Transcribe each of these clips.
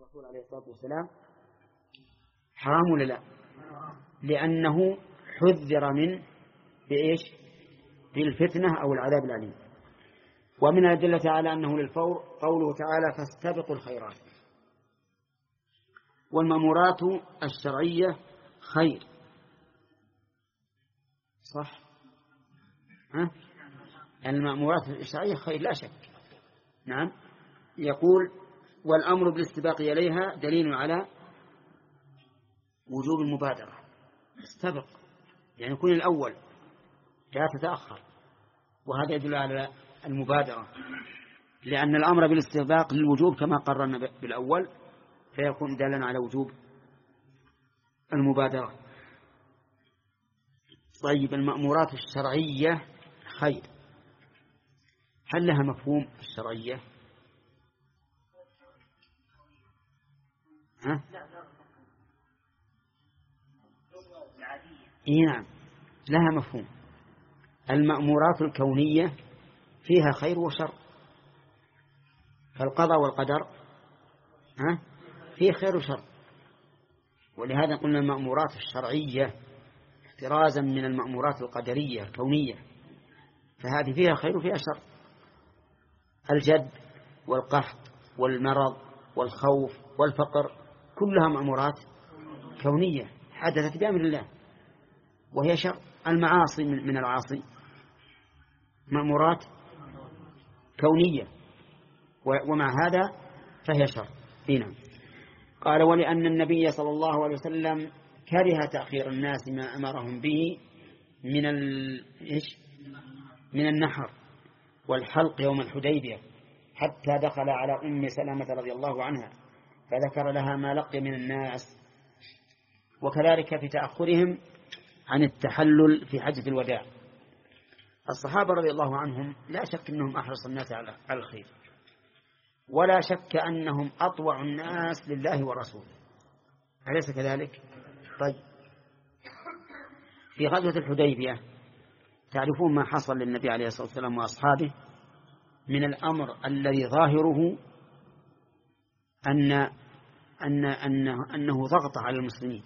الرسول عليه الصلاة والسلام حرام ولا لا؟ لأنه حذر من بإيش؟ بالفتنة أو العذاب الأليم. ومن الأدلة على أنه للفور قوله تعالى فاستبقوا الخيرات. والمأمورات الشرعية خير، صح؟ المأمورات الشرعية خير لا شك. نعم. يقول والأمر بالاستباق إليها دليل على وجوب المبادرة. استبق يعني يكون الأول لا تتأخر، وهذا يدل على المبادرة، لأن الأمر بالاستباق للوجوب كما قررنا بالأول، فيكون دالا على وجوب المبادرة. طيب المأمورات الشرعية خير، هل لها مفهوم الشرعية؟ نعم لها مفهوم. المأمورات الكونية فيها خير وشر، فالقضاء والقدر فيه خير وشر، ولهذا قلنا المأمورات الشرعية احترازا من المأمورات القدرية الكونية، فهذه فيها خير وفيها شر. الجد والقحط والمرض والخوف والفقر كلها مأمورات كونية حدثت بأمر الله وهي شر. المعاصي من العاصي مأمورات كونية ومع هذا فهي شر. هنا قال ولأن النبي صلى الله عليه وسلم كره تأخير الناس ما أمرهم به من النحر والحلق يوم الحديبية، حتى دخل على أم سلمة رضي الله عنها فذكر لها ما لقي من الناس، وكذلك في تأخرهم عن التحلل في حجة الوداع. الصحابة رضي الله عنهم لا شك أنهم أحرص الناس على الخير، ولا شك أنهم أطوع الناس لله ورسوله، أليس كذلك؟ طيب في غزوة الحديبية تعرفون ما حصل للنبي عليه الصلاة والسلام وأصحابه من الأمر الذي ظاهره أنه ضغط على المسلمين،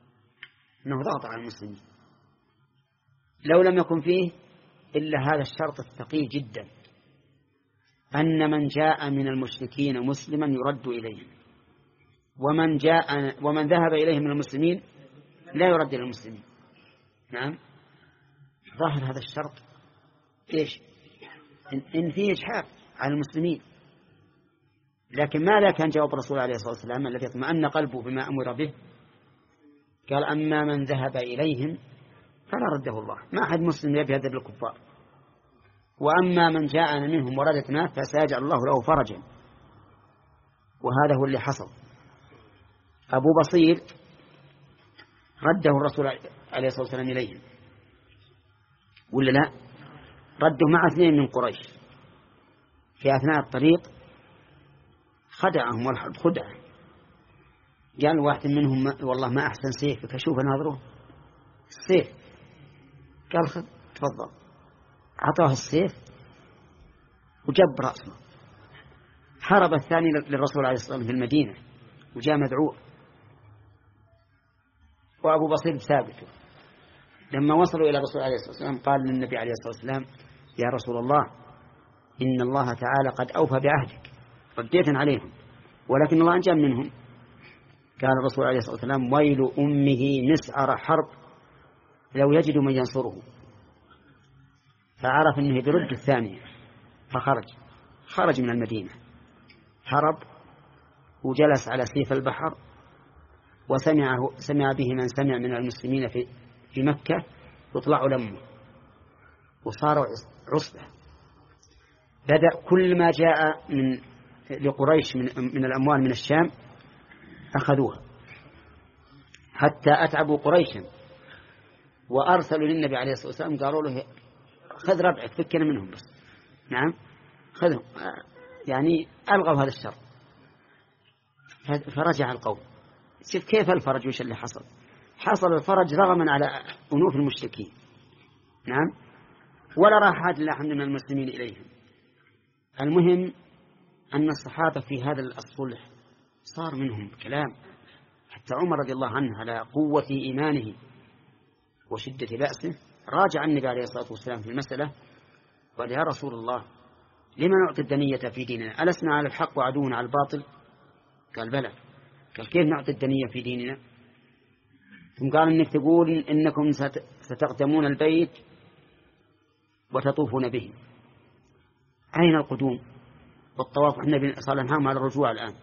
لو لم يكن فيه إلا هذا الشرط الثقيل جدا، أن من جاء من المشركين مسلما يرد إليه، ومن ذهب إليه من المسلمين لا يرد إلى المسلمين. نعم ظاهر هذا الشرط إيش؟ إن فيه إجحاف على المسلمين. لكن ماذا كان جواب الرسول عليه الصلاة والسلام الذي اطمأن قلبه بما أمر به؟ قال أما من ذهب إليهم فلا رده الله، ما أحد مسلم يذهب للكفار، وأما من جاءنا منهم وردتنا فسيجعل الله له فرجا. وهذا هو اللي حصل. أبو بصير رده الرسول عليه الصلاة والسلام إليهم ولا لا؟ رده مع 2 من قريش في أثناء الطريق، خدعهم والحرب خدعة. قال واحد منهم والله ما أحسن سيفك، أشوف ناظره السيف. قال خذ تفضل، أعطاه السيف وجب رأسه. حارب الثاني للرسول عليه الصلاة والسلام في المدينة وجاء مدعو، وأبو بصير ثابته. لما وصلوا إلى الرسول عليه الصلاة والسلام قال للنبي عليه الصلاة والسلام يا رسول الله إن الله تعالى قد أوفى بعهدك، رديت عليهم ولكن الله أنجى منهم. قال الرسول عليه الصلاة والسلام ويل أمه مسعر حرب لو يجد من ينصره. فعرف أنه برد الثانية فخرج من المدينة، هرب وجلس على سيف البحر، وسمع به من سمع من المسلمين في مكة يطلع لمه، وصاروا عصبة. بدأ كل ما جاء لقريش من الأموال من الشام أخذوها، حتى أتعبوا قريشا، وأرسلوا للنبي عليه الصلاة والسلام قالوا له خذ ربعك فكنا منهم بس. نعم خذهم، يعني ألغوا هذا الشر. فرجع القوم. شوف كيف الفرج وش اللي حصل الفرج رغما على أنوف المشركين. نعم ولا راح أحد من المسلمين إليهم. المهم أن الصحابة في هذا الصلح صار منهم كلام. حتى عمر رضي الله عنه على قوة إيمانه وشدة بأسه راجع النبي عليه الصلاة والسلام في المسألة، قال يا رسول الله لما نعطي الدنية في ديننا؟ ألسنا على الحق وعدونا على الباطل؟ قال بلى. قال كيف نعطي الدنية في ديننا؟ ثم قال إنك تقول إنكم ستقدمون البيت وتطوفون به، أين القدوم والطواف؟ النبي صلى الله عليه وسلم على الرجوع الآن.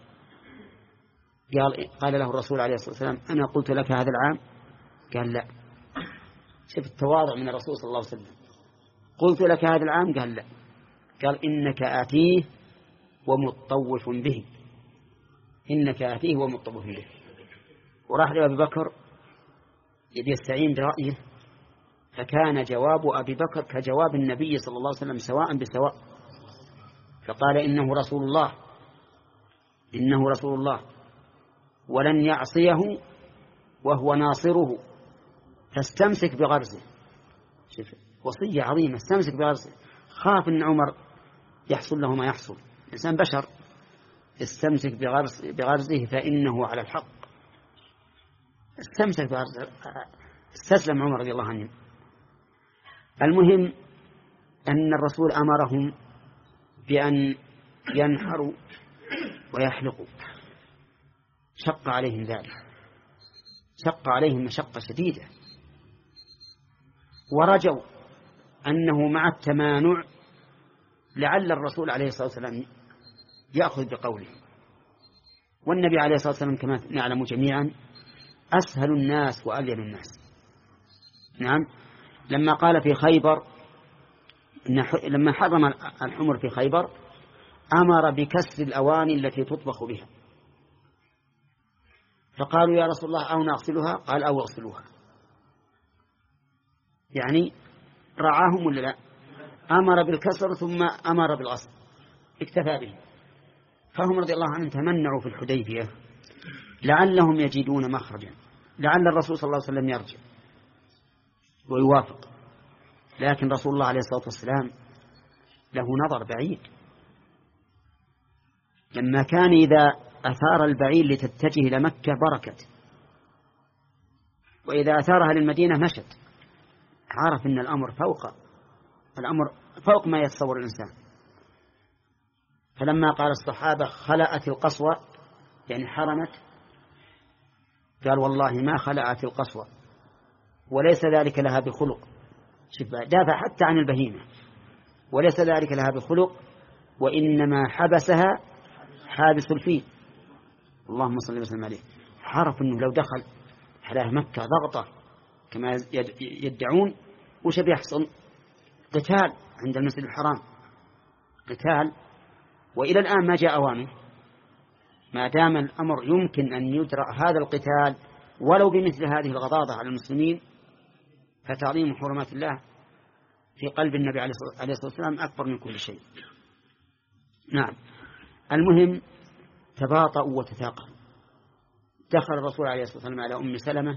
قال له الرسول عليه الصلاة والسلام أنا قلت لك هذا العام؟ قال لا. شوف التواضع من الرسول صلى الله عليه وسلم. قلت لك هذا العام؟ قال لا. قال إنك آتيه ومطوف به، إنك آتيه ومطوف به. وراح لأبي بكر يستعين برأيه، فكان جواب أبي بكر كجواب النبي صلى الله عليه وسلم سواء بسواء، فقال إنه رسول الله، إنه رسول الله ولن يعصيه وهو ناصره، فاستمسك بغرزه. وصية عظيمة، استمسك بغرزه. خاف أن عمر يحصل له ما يحصل، إنسان بشر، استمسك بغرزه فإنه على الحق. استمسك بغرزه، استسلم عمر رضي الله عنه. المهم أن الرسول أمرهم بأن ينحروا ويحلقوا، شق عليهم ذلك، شق عليهم مشقة شديدة، ورجوا أنه مع التمانع لعل الرسول عليه الصلاة والسلام يأخذ بقوله. والنبي عليه الصلاة والسلام كما نعلم جميعا أسهل الناس وألين الناس. نعم، لما قال في خيبر لما حرم الحمر في خيبر أمر بكسر الأواني التي تطبخ بها، فقالوا يا رسول الله أو نغسلها؟ قال أو اغسلوها. يعني رعاهم ولا لا؟ أمر بالكسر ثم أمر بالغسل، اكتفى به. فهم رضي الله عنهم تمنعوا في الحديبية لعلهم يجدون مخرجا، لعل الرسول صلى الله عليه وسلم يرجع ويوافق. لكن رسول الله عليه الصلاة والسلام له نظر بعيد، لما كان إذا أثار البعير لتتجه إلى مكة بركت، وإذا أثارها للمدينة مشت. عرف أن الأمر فوق ما يتصور الإنسان. فلما قال الصحابة خلأت القصوى، يعني حرمت، قال والله ما خلأت القصوى وليس ذلك لها بخلق. دافع حتى عن البهيمة، وليس ذلك لها بخلق، وإنما حبسها حابس الفيل. اللهم صل وسلم عليه. عرف أنه لو دخل على مكة ضغطة كما يدعون وش بيحصل؟ قتال عند المسجد الحرام، قتال. وإلى الآن ما جاء أوانه. ما دام الأمر يمكن أن يدرأ هذا القتال ولو بمثل هذه الغضاضة على المسلمين، فتعظيم حرمات الله في قلب النبي عليه الصلاة والسلام أكبر من كل شيء. نعم. المهم تباطؤوا وتثاقلوا. دخل الرسول عليه الصلاة والسلام على أم سلمة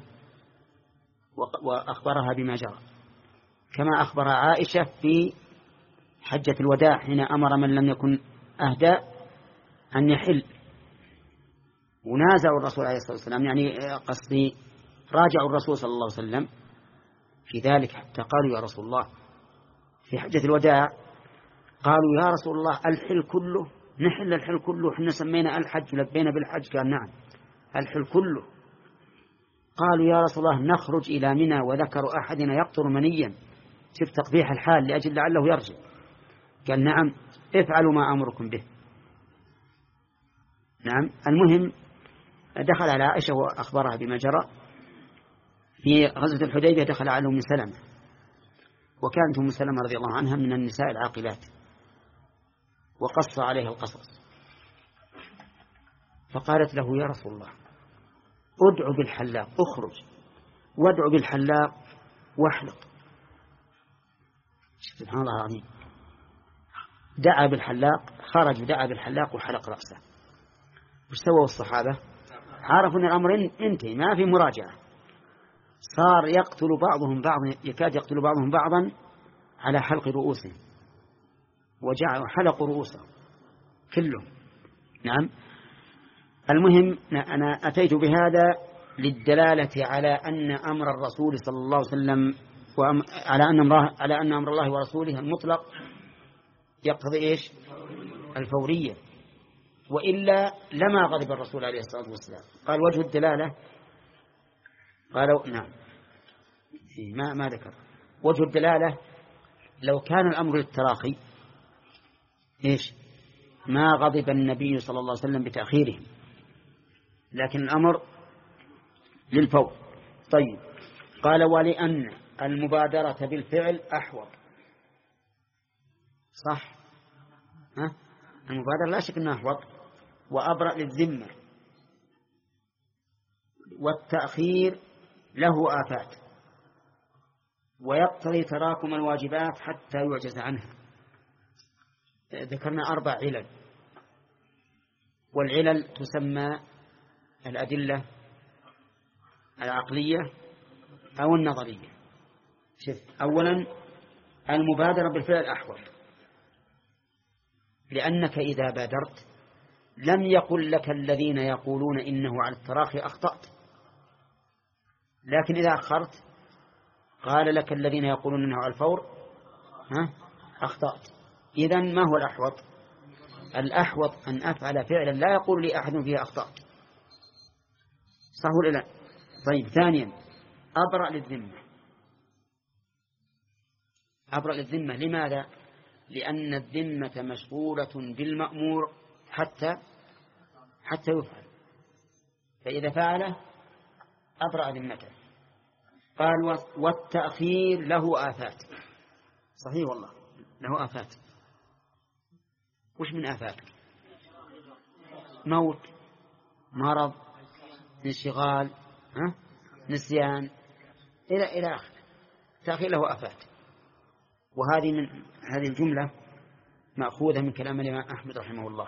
وأخبرها بما جرى، كما أخبر عائشة في حجة الوداع حين أمر من لم يكن أهدى أن يحل، ونازعوا الرسول عليه الصلاة والسلام، يعني قصدي راجعوا الرسول صلى الله عليه وسلم في ذلك، حتى قالوا يا رسول الله في حجة الوداع، قالوا يا رسول الله الحل كله، نحل الحل كله، احنا سمينا الحج لبينا بالحج. قال نعم الحل كله. قالوا يا رسول الله نخرج إلى منى وذكر أحدنا يقطر منيا، شوف تقبيح الحال لأجل لعله يرجع. قال نعم افعلوا ما أمركم به. نعم. المهم دخل على عائشة وأخبرها بما جرى. في غزوة الحديبية دخل على أم سلمة، وكانت أم سلمة رضي الله عنها من النساء العاقلات، وقص عليها القصص، فقالت له يا رسول الله ادعو بالحلاق، اخرج وادعو بالحلاق واحلق. سبحان الله العظيم. دعا بالحلاق، خرج ودعا بالحلاق وحلق رأسه. وش سووا الصحابة؟ عرفوا أن الأمر انتهي، ما في مراجعة. صار يقتل بعضهم بعضا، يكاد يقتل بعضهم بعضا على حلق رؤوسهم، وجعلوا حلقوا رؤوسهم كلهم. نعم. المهم أنا أتيت بهذا للدلالة على أن أمر الرسول صلى الله عليه وسلم على أن أمر الله ورسوله المطلق يقتضي إيش؟ الفورية، وإلا لما غضب الرسول عليه الصلاة والسلام. قال وجه الدلالة، قالوا نعم ما ذكر وجه الدلالة. لو كان الأمر للتراخي إيش؟ ما غضب النبي صلى الله عليه وسلم بتأخيره، لكن الأمر للفور. طيب، قال ولأن المبادرة بالفعل أحوط. صح، ها؟ المبادرة لا شك أنها أحوط وأبرأ للذمة، والتأخير له آفات ويقتضي تراكم الواجبات حتى يعجز عنها. ذكرنا 4 علل، والعلل تسمى الأدلة العقلية أو النظرية. شوف، أولا المبادرة بالفعل أحوط، لأنك إذا بادرت لم يقل لك الذين يقولون إنه على التراخي أخطأت، لكن إذا أخرت قال لك الذين يقولون إنه على الفور أخطأت. إذن ما هو الأحوط؟ الأحوط أن أفعل فعلا لا يقول لي أحد فيه أخطأت. صح ولا لا؟ طيب، ثانيا أبرأ للذمة. أبرأ للذمة لماذا؟ لأن الذمة مشغولة بالمأمور حتى يفعل، فإذا فعله أبرأ ذمته. قال والتأخير له آفات. صحيح والله، له آفات. وش من آفاته؟ موت، مرض، انشغال، نسيان، إلى آخر. التأخير له آفات. هذه الجملة مأخوذة من كلام الإمام أحمد رحمه الله،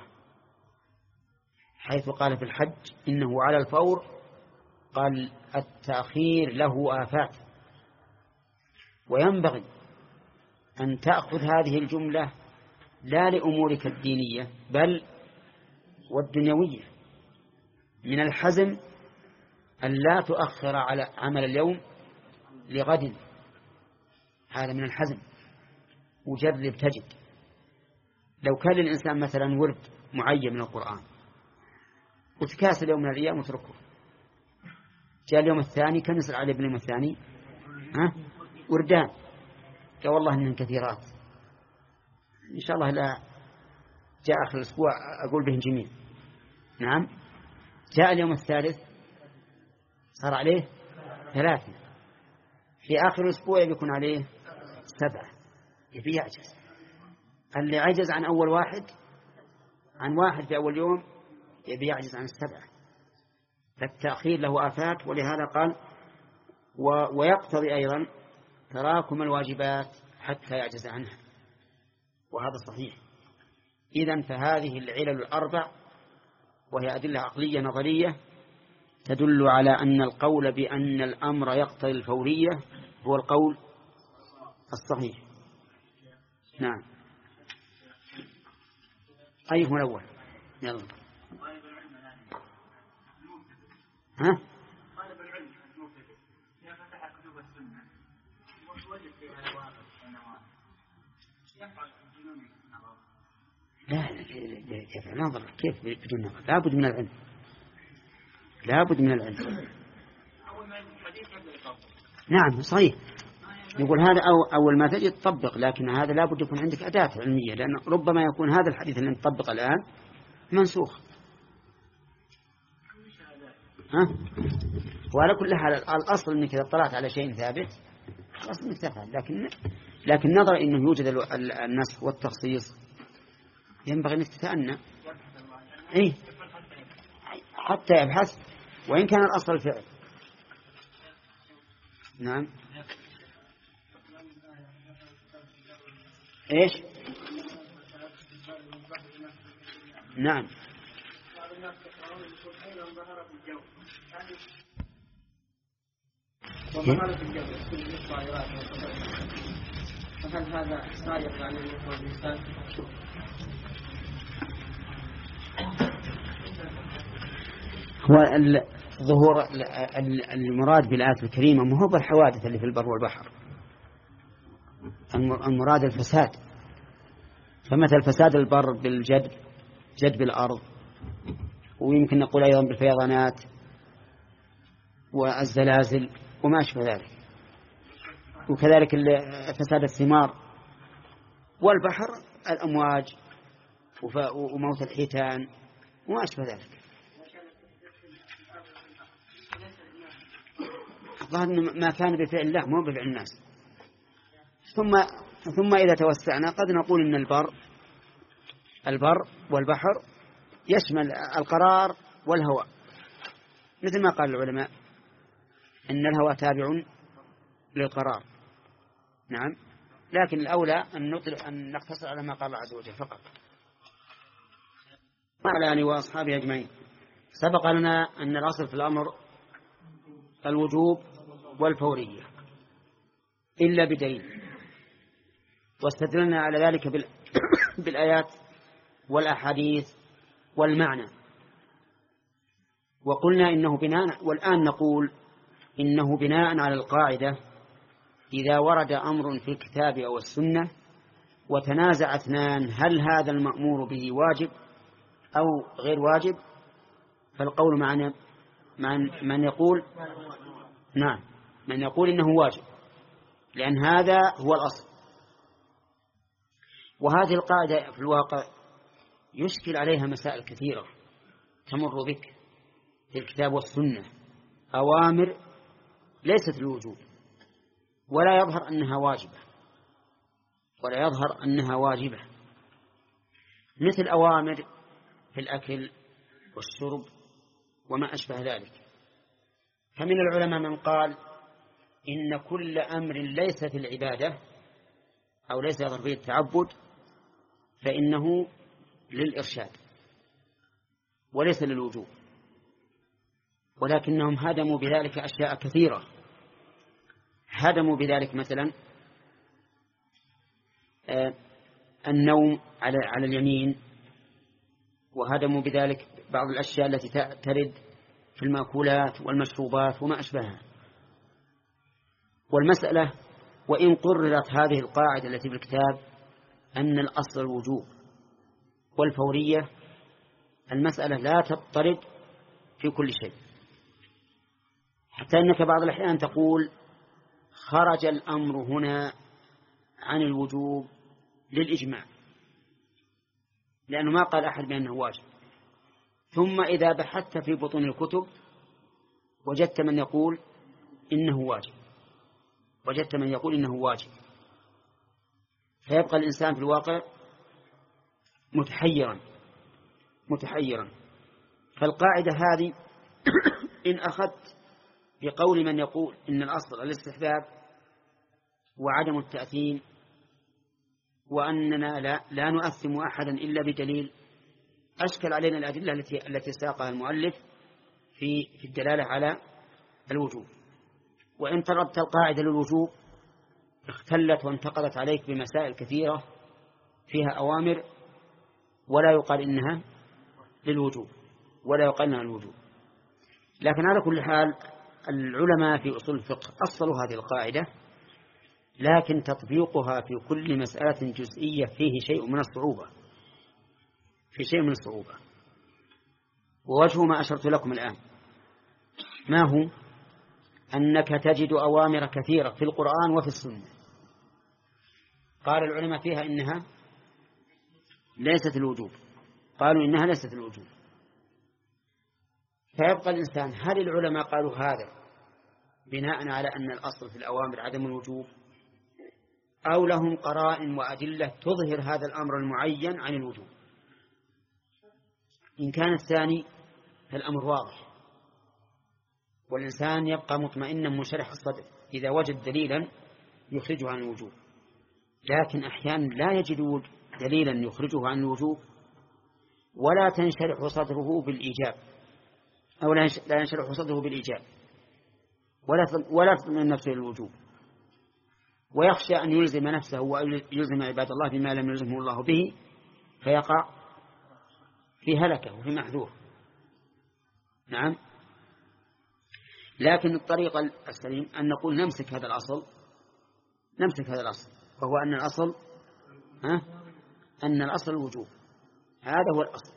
حيث قال في الحج إنه على الفور، قال التأخير له آفات. وينبغي أن تأخذ هذه الجملة لا لأمورك الدينية بل والدنيوية. من الحزم أن لا تؤخر على عمل اليوم لغد، هذا من الحزم. وجرب تجد، لو كان للإنسان مثلا ورد معين من القرآن وتكاسل يوم من الأيام وتركه، جاء اليوم الثاني كان يسأل عليه باليوم الثاني وردان، قال والله إنهن كثيرات، إن شاء الله لا جاء آخر الأسبوع أقول بهم جميع. نعم، جاء اليوم الثالث صار عليه 3، في آخر الأسبوع يكون عليه 7، يبي يعجز. اللي عجز عن أول عن واحد في أول يوم يبي يعجز عن 7. فالتأخير له آفات، ولهذا قال ويقتضي أيضا تراكم الواجبات حتى يعجز عنها، وهذا صحيح. إذن فهذه العلل الأربع، وهي أدلة عقلية نظرية، تدل على أن القول بأن الأمر يقتضي الفورية هو القول الصحيح. نعم، أيهما الأول؟ يلا. ها؟ لا يفعل نظر، كيف بدون نظر؟ لابد من العلم، لابد من العلم. نعم صحيح، نقول هذا أول ما تجد تطبق، لكن هذا لابد يكون عندك أداة علمية، لأن ربما يكون هذا الحديث اللي نطبق الآن منسوخ. وعلى كل حال الأصل أنك إذا اطلعت على شيء ثابت الأصل أنك تفعل، لكن نظر أنه يوجد النسخ والتخصيص ينبغي أنك تتأنى حتى يبحث، وإن كان الأصل الفعل. نعم، إيش؟ نعم، فهل هذا صادق عن الإنسان؟ هو ظهور المراد بالآية الكريمة ما هو بالحوادث اللي في البر والبحر، المراد الفساد. فمثل فساد البر جدب الأرض، ويمكن نقول أيضا بالفيضانات والزلازل وما أشبه ذلك، وكذلك فساد الثمار، والبحر الأمواج وموت الحيتان وما أشبه ذلك. ظهر ما كان بفعل الله مو بفعل الناس. ثم إذا توسعنا قد نقول إن البر والبحر يشمل القرار والهواء، مثل ما قال العلماء إن الهواء تابع للقرار. نعم، لكن الأولى أن نقتصر على ما قال الله عز وجل فقط. وعلى آله وأصحابه أجمعين. سبق لنا أن الأصل في الأمر الوجوب والفورية إلا بدليل، واستدلنا على ذلك بالآيات والأحاديث والمعنى، وقلنا إنه بناء، والآن نقول إنه بناء على القاعدة إذا ورد أمر في الكتاب أو السنة وتنازع اثنان هل هذا المأمور به واجب أو غير واجب، فالقول معنا من يقول نعم، من يقول إنه واجب، لأن هذا هو الأصل. وهذه القاعدة في الواقع يشكل عليها مسائل كثيرة تمر بك في الكتاب والسنة، أوامر ليست الوجوب ولا يظهر أنها واجبة، مثل أوامر في الأكل والشرب وما أشبه ذلك. فمن العلماء من قال إن كل أمر ليس في العبادة أو ليس يظهر فيه التعبد فإنه للإرشاد وليس للوجوب، ولكنهم هدموا بذلك أشياء كثيرة. هدموا بذلك مثلا النوم على اليمين، وهدموا بذلك بعض الأشياء التي ترد في المأكولات والمشروبات وما أشبهها. والمسألة وإن قررت هذه القاعدة التي في الكتاب أن الأصل الوجوب والفورية، المسألة لا تضطرد في كل شيء، حتى أنك بعض الأحيان تقول خرج الأمر هنا عن الوجوب للإجماع، لأنه ما قال أحد بأنه واجب. ثم إذا بحثت في بطون الكتب وجدت من يقول إنه واجب، فيبقى الإنسان في الواقع متحيرا. فالقاعدة هذه إن أخذت بقول من يقول إن الأصل الاستحباب وعدم التأثيم وأننا لا نؤثم أحدا إلا بدليل، أشكل علينا الأدلة التي ساقها المؤلف في الدلالة على الوجوب. وإن طلبت القاعدة للوجوب اختلت وانتقضت عليك بمسائل كثيرة فيها أوامر ولا يقال إنها للوجوب ولا يقال إنها للوجوب. لكن على كل حال العلماء في أصول الفقه أصلوا هذه القاعدة، لكن تطبيقها في كل مسألة جزئية فيه شيء من الصعوبة. ووجه ما أشرت لكم الآن ما هو؟ أنك تجد أوامر كثيرة في القرآن وفي السنة قال العلماء فيها إنها ليست الوجوب، قالوا إنها ليست الوجوب. فيبقى الإنسان هل العلماء قالوا هذا بناء على أن الأصل في الأوامر عدم الوجوب، أو لهم قرائن وأدلة تظهر هذا الأمر المعين عن الوجوب؟ إن كان الثاني فالأمر واضح، والإنسان يبقى مطمئنا منشرح الصدر إذا وجد دليلا يخرجه عن الوجوب. لكن أحيانا لا يجد دليلا يخرجه عن الوجوب ولا تنشرح صدره بالإيجاب، أو لا ينشرح صدره بالإيجاب ولا تطمئن نفسه للوجوب، ويخشى أن يلزم نفسه ويلزم عباد الله بما لم يلزمه الله به، فيقع في هلكة وفي محذور. نعم. لكن الطريقة السليم أن نقول نمسك هذا الأصل، وهو أن الأصل الوجوب، هذا هو الأصل.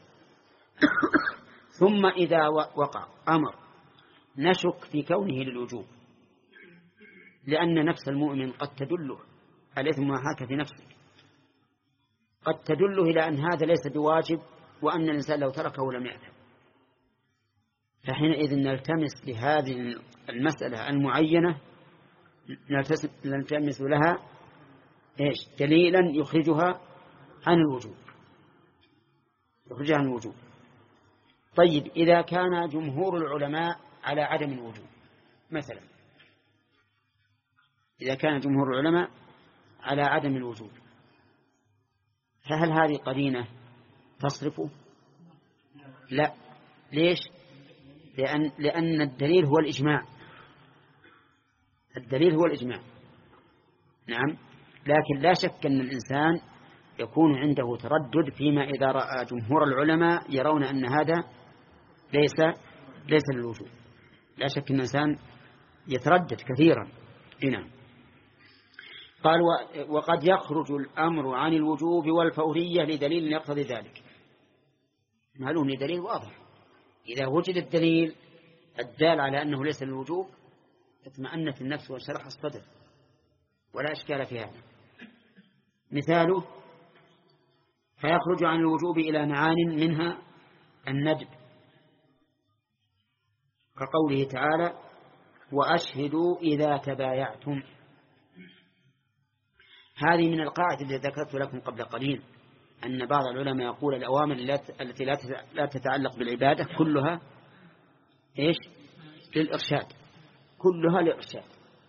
ثم إذا وقع أمر نشك في كونه للوجوب، لأن نفس المؤمن قد تدله الإثم ما حاك في نفسك، قد تدله إلى أن هذا ليس بواجب، وأن الإنسان لو تركه لم يأثم. فحينئذ نلتمس لهذه المسألة المعينة نلتمس لها دليلا يخرجها عن الوجوب. طيب إذا كان جمهور العلماء على عدم الوجوب مثلا، إذا كان جمهور العلماء على عدم الوجوب، فهل هذه قرينة تصرفه؟ لا. ليش؟ لأن الدليل هو الإجماع. نعم. لكن لا شك أن الإنسان يكون عنده تردد فيما إذا رأى جمهور العلماء يرون أن هذا ليس للوجوب. لا شك أن الإنسان يتردد كثيرا. نعم. قال وقد يخرج الأمر عن الوجوب والفورية لدليل يقتضي ذلك. معلوم دليل واضح، إذا وجد الدليل الدال على أنه ليس للوجوب اطمأنت النفس وانشرح الصدر ولا إشكال في هذا. مثاله فيخرج عن الوجوب إلى معان منها الندب، كقوله تعالى وأشهدوا إذا تبايعتم. هذه من القاعدة التي ذكرت لكم قبل قليل، أن بعض العلماء يقول الأوامر التي لا تتعلق بالعبادة كلها للإرشاد، كلها للإرشاد،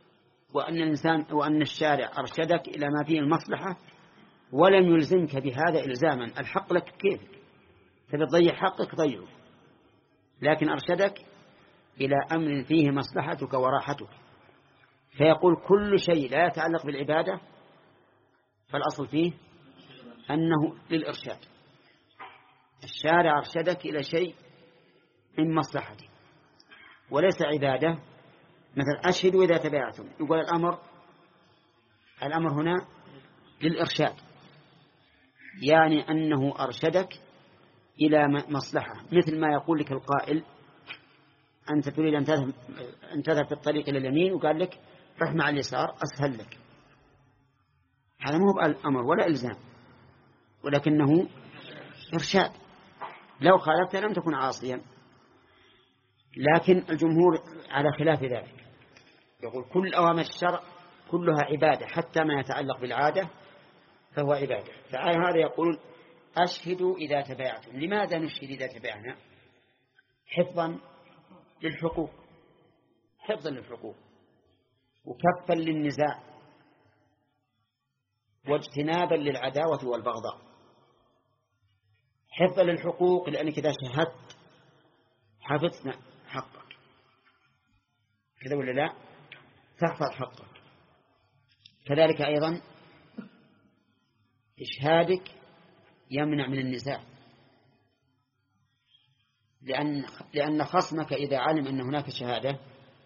وأن الشارع أرشدك إلى ما فيه المصلحة ولم يلزمك بهذا إلزاما. الحق لك كيف تبي تضيع حقك ضيعه، لكن أرشدك إلى أمر فيه مصلحتك وراحتك. فيقول كل شيء لا يتعلق بالعبادة فالأصل فيه أنه للإرشاد. الشارع أرشدك إلى شيء من مصلحتك وليس عبادة. مثل أشهدوا إذا تبايعتم، يقول الأمر هنا للإرشاد، يعني أنه أرشدك إلى مصلحة. مثل ما يقول لك القائل أنت تريد أن تذهب في الطريق إلى اليمين وقال لك رح مع اليسار أسهل لك، هذا مو بأمر ولا إلزام، ولكنه إرشاد. لو خالفت لم تكن عاصيا. لكن الجمهور على خلاف ذلك، يقول كل أوامر الشرع كلها عبادة، حتى ما يتعلق بالعادة فهو عبادة. فهذا يقول أشهدوا إذا تبايعتم. لماذا نشهد إذا تبايعنا؟ حفظا للحقوق وكفا للنزاع واجتنابا للعداوة والبغضاء. حفظا للحقوق لأنك إذا شهدت حفظنا حقك، كذا ولا لا؟ تحفظ حقك. كذلك أيضا إشهادك يمنع من النزاع، لأن خصمك إذا علم أن هناك شهادة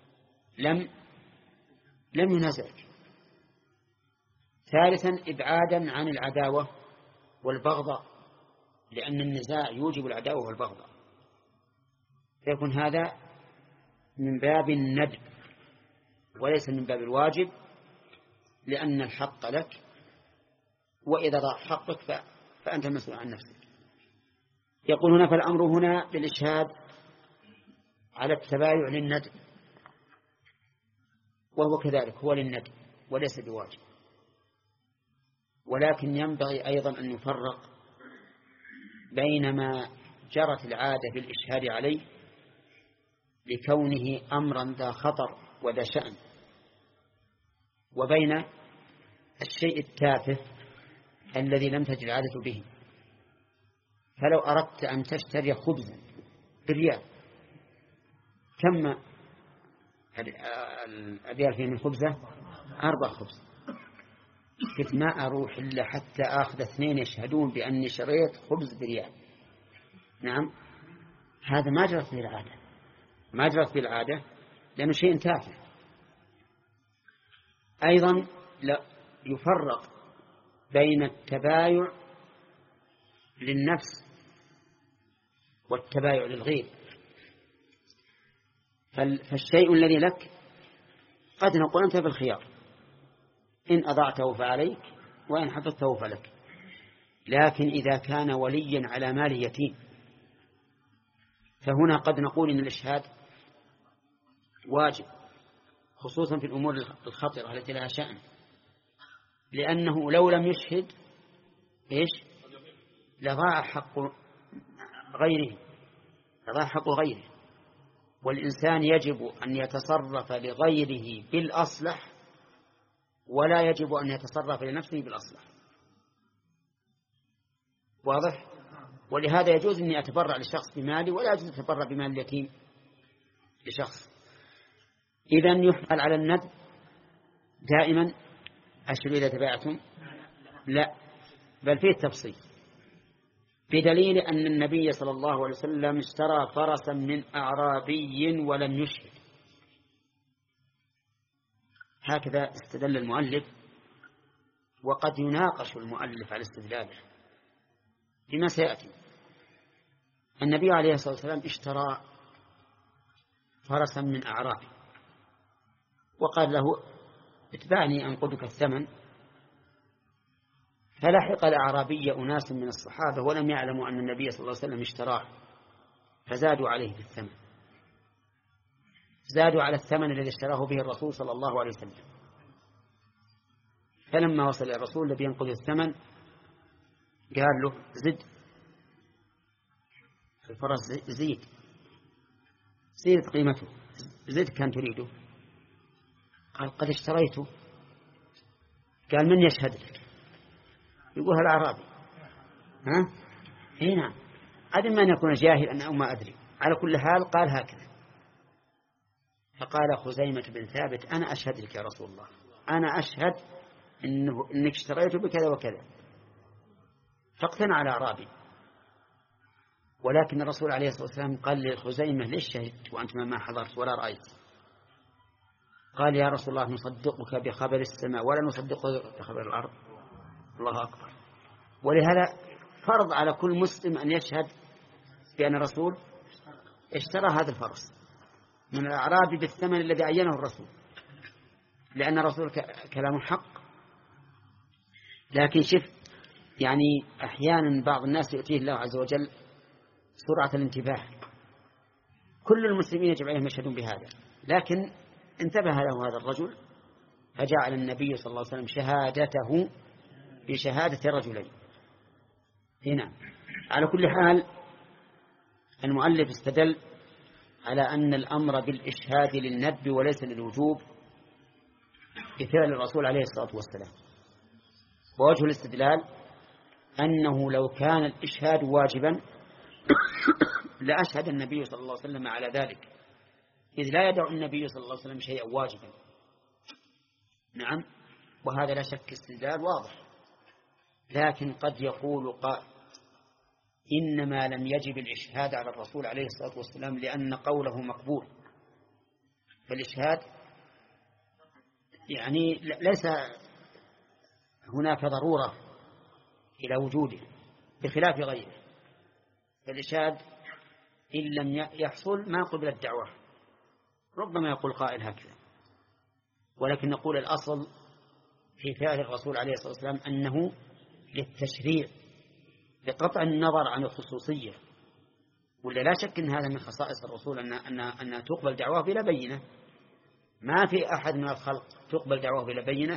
لم ينازعك. ثالثا إبعادا عن العداوة والبغضاء، لأن النزاع يوجب العداوة والبغضاء. فيكون هذا من باب الندب وليس من باب الواجب، لأن الحق لك، وإذا ضاع حقك فأنت مسؤول عن نفسك. يقول هنا فالأمر هنا بالإشهاد على التبايع للندب، وهو كذلك هو للندب وليس بواجب. ولكن ينبغي أيضا أن يفرق بين ما جرت العادة بالإشهاد عليه لكونه أمرا ذا خطر وذا شأن، وبين الشيء التافه الذي لم تجد العادة به. فلو أردت أن تشتري خبزا بريال، كم الريال فيه من خبزة؟ 4 خبز. قلت ما أروح إلا حتى أخذ 2 يشهدون بأني شريت خبز بريال. نعم، هذا ما جرت به العادة، ما جرت بالعادة لأنه شيء تافه. أيضا لا يفرق بين التبايع للنفس والتبايع للغير. فالشيء الذي لك قد نقول أنت بالخيار، إن أضعته فعليك وإن حفظته فلك. لكن إذا كان وليا على مال يتيم فهنا قد نقول إن الإشهاد واجب، خصوصا في الأمور الخطرة التي لها شأن، لأنه لو لم يشهد لضاع حق غيره، والإنسان يجب أن يتصرف لغيره بالأصلح ولا يجب أن يتصرف لنفسه بالأصلح. واضح؟ ولهذا يجوز أني أتبرع لشخص بمالي ولا يجوز أتبرع بمال اليتيم لشخص. إذن يحمل على الندب دائما. أشهد إذا تبعتم؟ لا، بل فيه التفصيل، بدليل أن النبي صلى الله عليه وسلم اشترى فرسا من أعرابي ولم يشهد. هكذا استدل المؤلف، وقد يناقش المؤلف على استدلاله بما سيأتي. النبي عليه الصلاة والسلام اشترى فرسا من أعرابي وقال له اتبعني أنقذك الثمن، فلحق الأعرابي أناس من الصحابة ولم يعلموا أن النبي صلى الله عليه وسلم اشتراه، فزادوا عليه بالثمن، زادوا على الثمن الذي اشتراه به الرسول صلى الله عليه وسلم. فلما وصل الرسول الذي ينقذ الثمن قال له زد الفرس، زيد قيمته، زد كان تريده. قال قد اشتريته. قال من يشهد لك؟ يقول الأعرابي. نعم. عدم أن يكون جاهل أو ما أدري. على كل حال قال هكذا. فقال خزيمة بن ثابت أنا أشهد لك يا رسول الله، أنا أشهد إنك اشتريته بكذا وكذا. فاقتنع على أعرابي. ولكن الرسول عليه الصلاة والسلام قال لخزيمة ليش شهدت وأنت ما حضرت ولا رأيت؟ قال يا رسول الله نصدقك بخبر السماء ولا نصدقك بخبر الأرض. الله أكبر. ولهذا فرض على كل مسلم أن يشهد بأن الرسول اشترى هذا الفرس من الأعرابي بالثمن الذي عينه الرسول، لأن الرسول كلام حق. لكن شف يعني أحيانا بعض الناس يؤتيه الله عز وجل سرعة الانتباه. كل المسلمين يجب عليهم يشهدون بهذا، لكن انتبه له هذا الرجل فجعل النبي صلى الله عليه وسلم شهادته بشهادة رجلين. هنا على كل حال المؤلف استدل على أن الأمر بالإشهاد للندب وليس للوجوب بفعل الرسول عليه الصلاة والسلام. ووجه الاستدلال أنه لو كان الإشهاد واجبا لأشهد النبي صلى الله عليه وسلم على ذلك، إذ لا يدع النبي صلى الله عليه وسلم شيئا واجبا. نعم، وهذا لا شك استدلال واضح. لكن قد يقول قائل إنما لم يجب الإشهاد على الرسول عليه الصلاة والسلام لأن قوله مقبول، فالإشهاد يعني ليس هناك ضرورة إلى وجوده بخلاف غيره. فالإشهاد إن لم يحصل ما قبل الدعوة. ربما يقول قائل هكذا، ولكن نقول الأصل في فعل الرسول عليه الصلاة والسلام أنه للتشريع بقطع النظر عن الخصوصية. ولا لا شك أن هذا من خصائص الرسول أن تقبل دعوة بلا بينة. ما في أحد من الخلق تقبل دعوة بلا بينة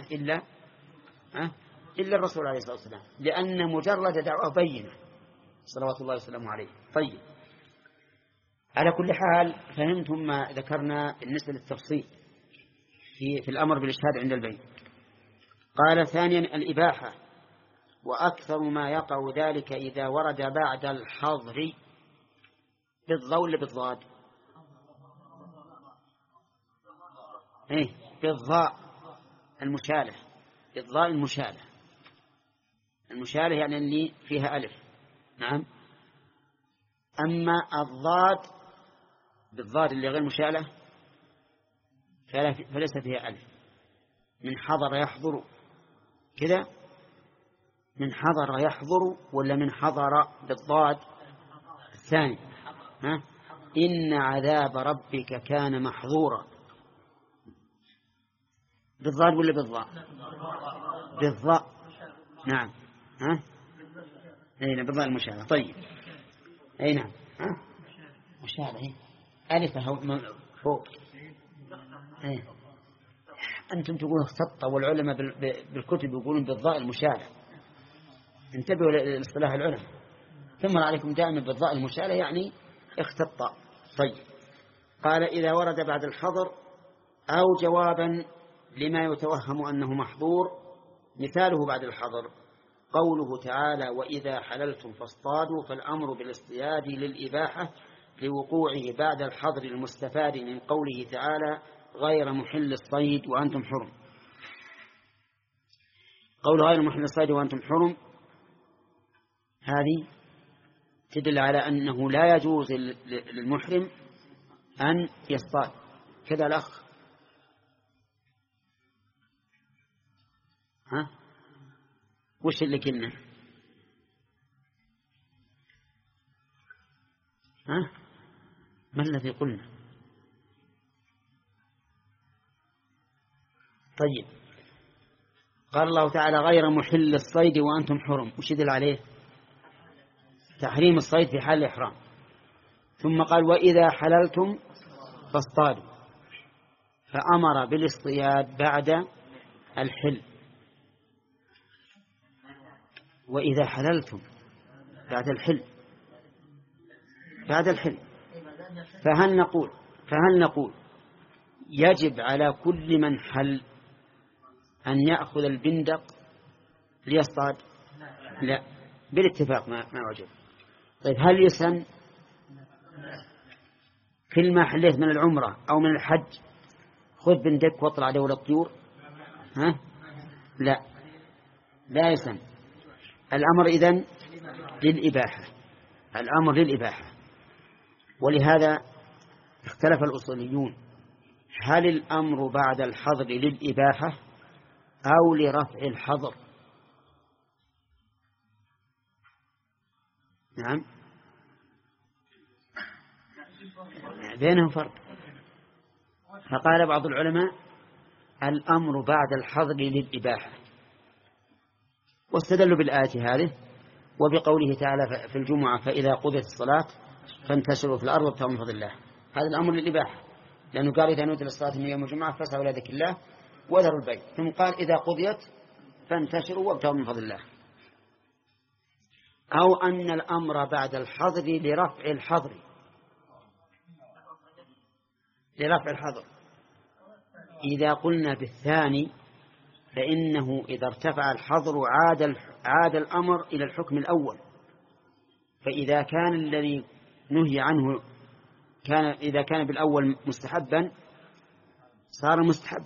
إلا الرسول عليه الصلاة والسلام، لأن مجرد دعوة بينة صلوات الله وسلامه عليه. طيب، على كل حال فهمتم ما ذكرنا بالنسبة للتفصيل في الأمر بالإشهاد عند البيع. قال ثانيا الإباحة، وأكثر ما يقع ذلك إذا ورد بعد الحظر بالضاء ولا بالضاد؟ بالضاء المشالة، بالضاء المشالة يعني اللي فيها ألف. نعم. أما الضاد بالضاد اللي غير مشالة فليس فيها ألف. من حضر يحضر كذا، من حضر يحضر ولا من حضر بالضاد الثاني؟ ها؟ إن عذاب ربك كان محظورا. بالضاد ولا بالضاء؟ بالضاء. نعم. ها؟ أين بالضاء المشابه. طيب أي نعم. ها؟ مشابه ألف فوق. أي. أنتم تقولون اختطة، والعلماء بالكتب يقولون بالضاء المشابه. انتبهوا لاصطلاح العلماء. ثم عليكم دائما بالضاء المشابه يعني اختطة. طيب قال إذا ورد بعد الحظر أو جوابا لما يتوهم أنه محظور. مثاله بعد الحظر قوله تعالى وإذا حللتم فاصطادوا، فالأمر بالاصطياد للإباحة لوقوعه بعد الحظر المستفاد من قوله تعالى غير محل الصيد وأنتم حرم. قول غير محل الصيد وأنتم حرم هذه تدل على أنه لا يجوز للمحرم أن يصطاد. كذا الأخ. ها؟ وش اللي كنا؟ ها؟ ما الذي قلنا؟ طيب قال الله تعالى غير محل الصيد وأنتم حرم، وش يدل عليه؟ تحريم الصيد في حال الإحرام. ثم قال وإذا حللتم فاصطادوا، فأمر بالاصطياد بعد الحل. وإذا حللتم بعد الحل، بعد الحل. فهل نقول يجب على كل من حل أن يأخذ البندق ليصطاد؟ لا، بالاتفاق ما وجب. طيب هل يسن كل ما حليت من العمرة أو من الحج خذ بندق واطلع دولة الطيور؟ ها؟ لا، لا يسن. الأمر إذن للإباحة، الأمر للإباحة. ولهذا اختلف الأصوليون هل الأمر بعد الحظر للإباحة أو لرفع الحظر؟ نعم، بينهم فرق. فقال بعض العلماء الأمر بعد الحظر للإباحة، واستدلوا بالآية هذه وبقوله تعالى في الجمعة فإذا قضيت الصلاة فانتشروا في الأرض وابتغوا من فضل الله. هذا الأمر للإباحة، لأنه قال إذا نودي للصلاة من يوم الجمعة فاسعوا إلى ذكر الله وذروا البيع. ثم قال إذا قضيت فانتشروا وابتغوا من فضل الله. أو أن الأمر بعد الحظر لرفع الحظر، لرفع الحظر. إذا قلنا بالثاني فإنه إذا ارتفع الحظر عاد الأمر إلى الحكم الأول. فإذا كان الذي نهي عنه إذا كان بالأول مستحبا صار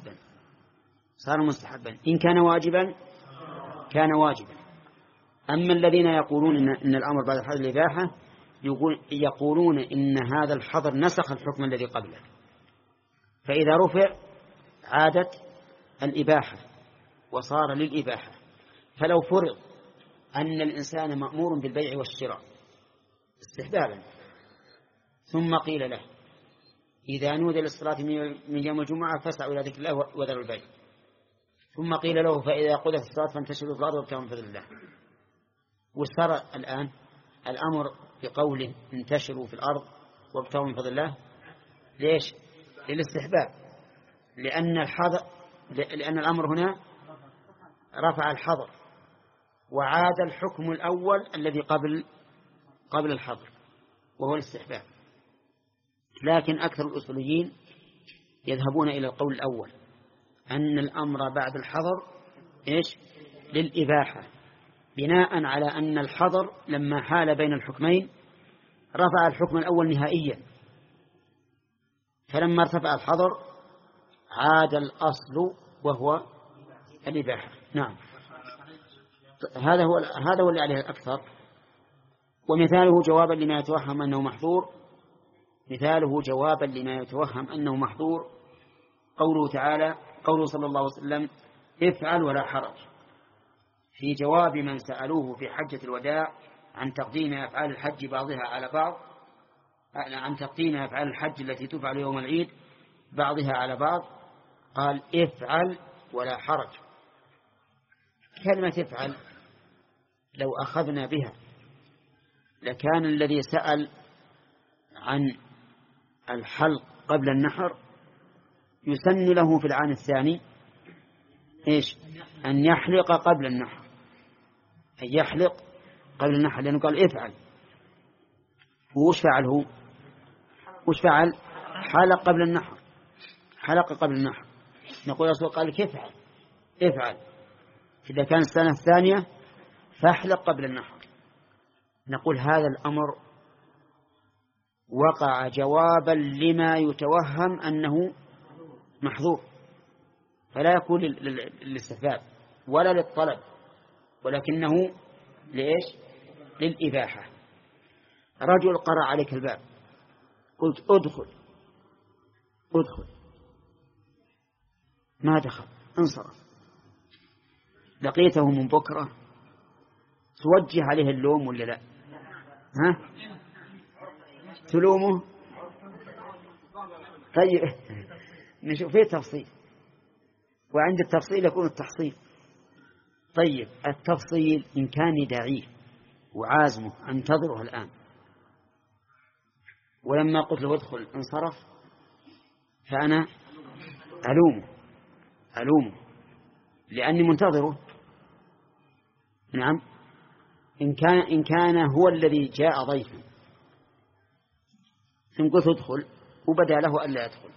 مستحبا، إن كان واجبا كان واجبا. أما الذين يقولون إن الأمر بعد الحظر الإباحة يقولون إن هذا الحظر نسخ الحكم الذي قبله، فإذا رفع عادت الإباحة وصار للإباحة. فلو فرض أن الإنسان مأمور بالبيع والشراء استحبابا، ثم قيل له إذا نودي للصلاة من يوم الجمعة فاسعوا إلى ذكر الله وذروا البيع، ثم قيل له فإذا قضت الصلاة فانتشروا في الأرض وابتغوا من فضل الله. وصار الآن الأمر بقوله انتشروا في الأرض وابتغوا من فضل الله ليش؟ للاستحباب، لأن الأمر هنا رفع الحظر وعاد الحكم الأول الذي قبل الحظر وهو الاستحباب. لكن أكثر الأصوليين يذهبون إلى القول الأول أن الأمر بعد الحظر إيش؟ للإباحة، بناء على أن الحظر لما حال بين الحكمين رفع الحكم الأول نهائيا، فلما ارتفع الحظر عاد الأصل وهو الإباحة. نعم، هذا هو اللي عليه الأكثر. ومثاله جوابا لما يتوهم أنه محظور مثاله جوابا لما يتوهم أنه محظور قوله صلى الله عليه وسلم افعل ولا حرج، في جواب من سألوه في حجة الوداع عن تقديم أفعال الحج بعضها على بعض، عن تقديم أفعال الحج التي تفعل يوم العيد بعضها على بعض، قال افعل ولا حرج. كلمة افعل لو أخذنا بها لكان الذي سأل عن الحلق قبل النحر يسن له في العام الثاني إيش؟ أن يحلق قبل النحر، أن يحلق قبل النحر، لأنه قال افعل. وش فعل هو؟ وش فعل؟ حلق قبل النحر، حلق قبل النحر. نقول الرسول قال كيف افعل؟ افعل إذا كان السنة الثانية فاحلق قبل النحر. نقول هذا الأمر وقع جوابا لما يتوهم أنه محظور، فلا يكون للاستحباب ولا للطلب، ولكنه لإيش؟ للإباحة. رجل قرأ عليك الباب، قلت ادخل، ما دخل، انصرف، لقيته من بكرة، توجه عليه اللوم ولا لا؟ ها؟ تلومه؟ طيب نشوف فيه تفصيل، وعند التفصيل يكون التحصيل. طيب التفصيل إن كان داعيه وعازمه انتظره الآن، ولما قلت له ادخل انصرف، فأنا ألومه لأني منتظره. نعم، إن كان هو الذي جاء ضيفا، إن قلت ادخل وبدأ له ألا يدخل،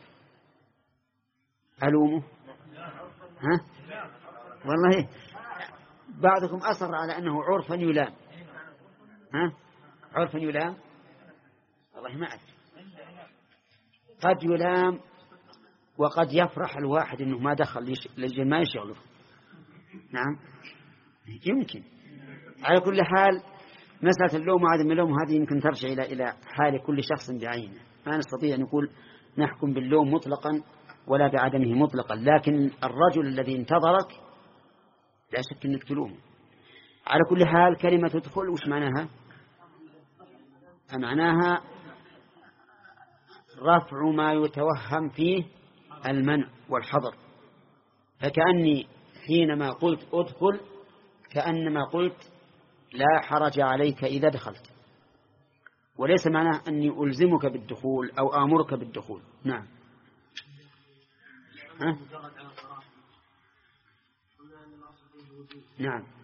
ألومه؟ ها؟ والله بعضكم أصر على أنه عرفا يلام. ها؟ عرفا يلام؟ والله ما أدري، قد يلام وقد يفرح الواحد أنه ما دخل لجل ما يشغله. نعم يمكن. على كل حال مسألة اللوم وعدم اللوم هذه يمكن ترجع إلى حال كل شخص بعينه، ما نستطيع أن نقول نحكم باللوم مطلقا ولا بعدمه مطلقا، لكن الرجل الذي انتظرك لا شك أنك تلومه. على كل حال كلمة تدخل وش معناها؟ معناها رفع ما يتوهم فيه المنع والحظر، فكأني حينما قلت ادخل كأنما قلت لا حرج عليك إذا دخلت، وليس معناه أني ألزمك بالدخول أو آمرك بالدخول. نعم. ها؟ نعم.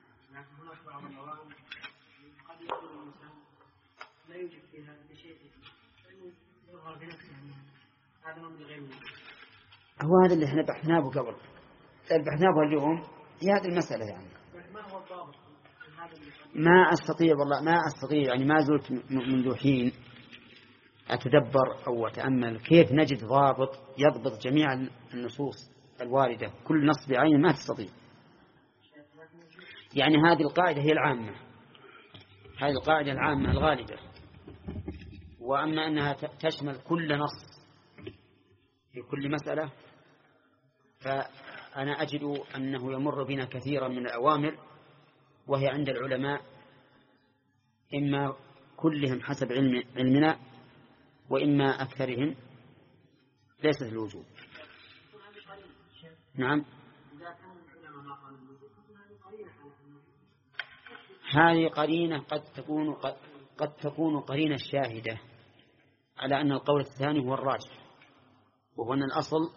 لا يوجد فيها بشيء يظهر بنفسه، هذا أمر غير موجود. هو هذا اللي احنا بحثناه قبل، بحثناه اليوم في هذه المسألة. يعني ما هو الضابط؟ ما أستطيع والله، ما أستطيع، يعني ما زلت منذ حين أتدبر أو أتأمل كيف نجد ضابط يضبط جميع النصوص الواردة، كل نص بعينه ما تستطيع. يعني هذه القاعدة هي العامة، هذه القاعدة العامة الغالبة، وأما أنها تشمل كل نص في كل مسألة فأنا أجد أنه يمر بنا كثيرا من الأوامر، وهي عند العلماء إما كلهم حسب علمنا وإما أكثرهم ليست الوجوب. نعم، هذه قرينة قد تكون قرينة الشاهدة على أن القول الثاني هو الراجح، وهو أن الأصل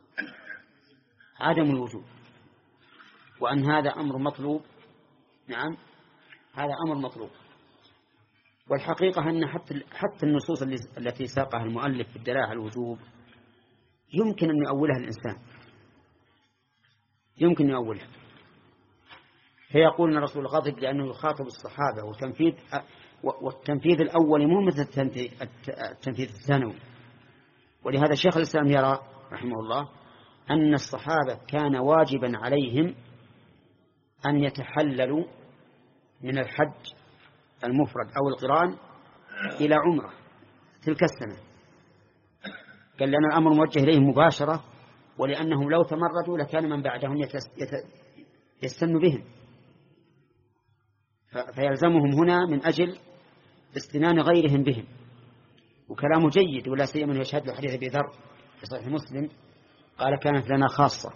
عدم الوجوب، وأن هذا أمر مطلوب. نعم، هذا أمر مطلوب. والحقيقة أن حتى النصوص التي ساقها المؤلف في الدلالة على الوجوب يمكن أن يؤولها الإنسان، يمكن يؤولها، فيقول أن الرسول غضب لأنه يخاطب الصحابة، والتنفيذ الأول مو مثل التنفيذ الثانوي. ولهذا شيخ الإسلام يرى رحمه الله أن الصحابة كان واجبا عليهم أن يتحللوا من الحج المفرد أو القران إلى عمرة تلك السنة، قال لأن الأمر موجه إليهم مباشرة، ولأنهم لو تمردوا لكان من بعدهم يستن بهم، فيلزمهم هنا من أجل استنان غيرهم بهم. وكلامه جيد، ولا سيما يشهد له حديث أبي ذر في صحيح مسلم قال كانت لنا خاصة.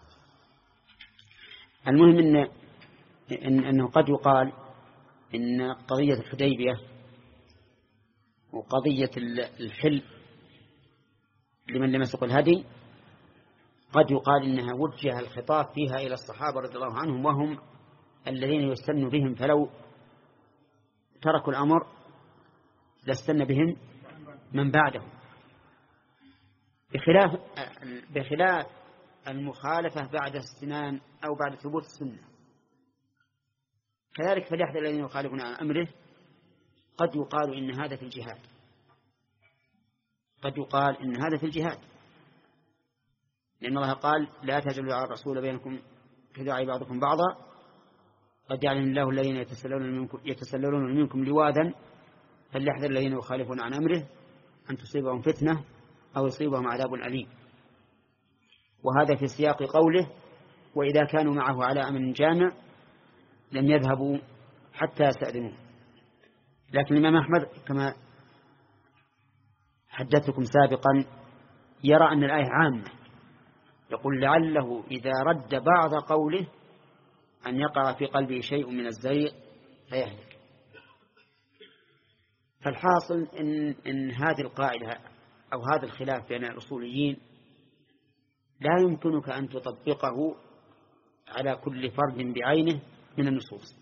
المهم أنه قد يقال إن قضية الحديبية وقضية الحل لمن لم يسق الهدي قد يقال إنها وجه الخطاب فيها إلى الصحابة رضي الله عنهم، وهم الذين يستن بهم، فلو تركوا الأمر لاستن بهم من بعدهم، بخلاف المخالفة بعد استنان أو بعد ثبوت السنة. كذلك فليحذر الذين يخالفون عن أمره، قد يقال إن هذا في الجهاد، قد يقال إن هذا في الجهاد، لأن الله قال لا تجعلوا على الرسول بينكم كدعاء بعضكم بعضا قد يعلم الله الذين يتسللون منكم لواذا فليحذر الذين يخالفون عن أمره أن تصيبهم فتنة أو يصيبهم عذاب أليم. وهذا في سياق قوله وإذا كانوا معه على أمر جامع لم يذهبوا حتى يستأذنوه. لكن الإمام أحمد كما حدثتكم سابقا يرى أن الآية عامة، يقول لعله إذا رد بعض قوله أن يقع في قلبه شيء من الزيغ فيهلك. فالحاصل إن هذه القاعدة أو هذا الخلاف بين الأصوليين لا يمكنك أن تطبقه على كل فرد بعينه من النصوص.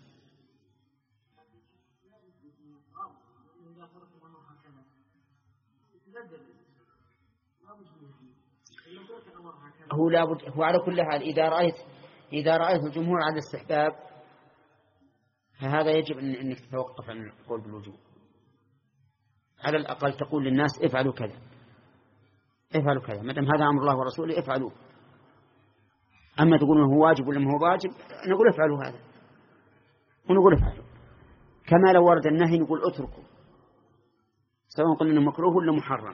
هو على كل حال إذا رأيت الجمهور على الاستحباب فهذا يجب أنك تتوقف عن القول بالوجوب. على الأقل تقول للناس افعلوا كذا افعلوا كذا، ما دام هذا أمر الله ورسوله افعلوه. أما تقولون هو واجب ولا ما هو واجب، نقول افعلوا هذا ونقول افعلوا، كما لو ورد النهي نقول اتركوا، سواء قلنا إنه مكروه ولا محرم.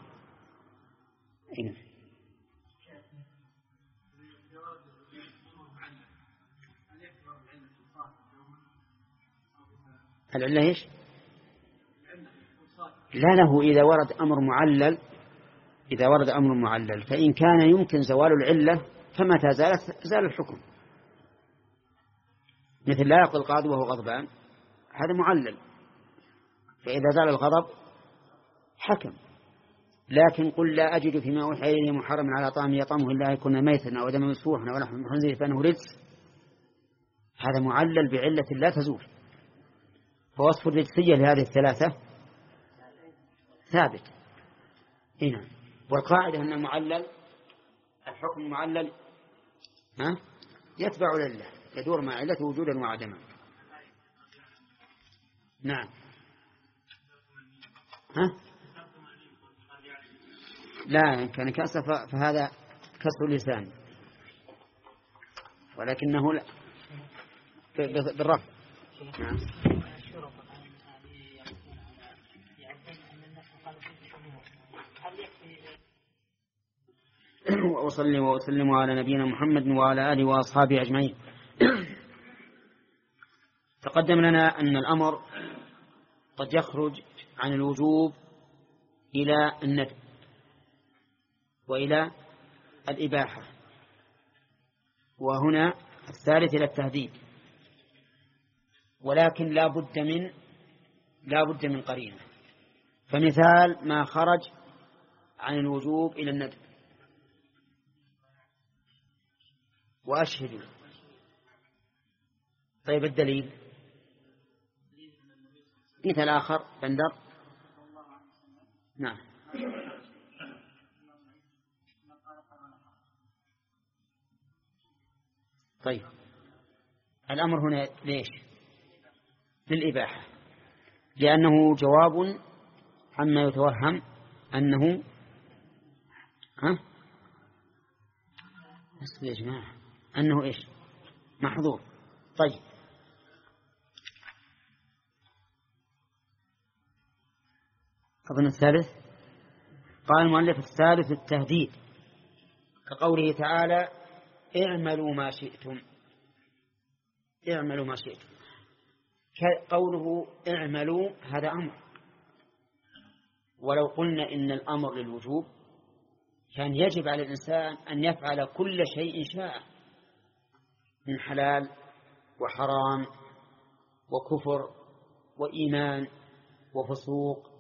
العلة إيش؟ لا له إذا ورد أمر معلل فإن كان يمكن زوال العلة فمتى زال الحكم. مثل لا يقضي القاضي وهو غضبان، هذا معلل، فإذا زال الغضب حكم. لكن قل لا أجد فيما أوحي إلي محرم على طعام يطعمه إلا يكون ميتا أو دما مسفوحا ولحم خنزير فإنه رجس، هذا معلل بعلة لا تزول. فوصف الرجسية لهذه الثلاثة ثابت هنا. والقاعدة أن الحكم المعلل يتبع العلة، يدور مع علته وجودا وعدما. نعم. لا إن كان كسر فهذا كسر لسان، ولكنه لا بالرفع. نعم. وأصلي وأسلم على نبينا محمد وعلى آله وأصحابه أجمعين. تقدم لنا أن الأمر قد يخرج عن الوجوب إلى الندب وإلى الإباحة، وهنا الثالث إلى التهديد، ولكن لا بد من قرينة. فمثال ما خرج عن الوجوب إلى الندب وأشهدوا. طيب الدليل مثال آخر بندر. نعم. طيب الأمر هنا ليش؟ للإباحة، لأنه جواب عما يتوهم أنه يا جماعة أنه إيش؟ محظور. طيب أظن الثالث. قال المؤلف الثالث التهديد، كقوله تعالى اعملوا ما شئتم، اعملوا ما شئتم. قوله اعملوا هذا أمر، ولو قلنا إن الأمر للوجوب كان يجب على الإنسان أن يفعل كل شيء شاء من حلال وحرام وكفر وإيمان وفسوق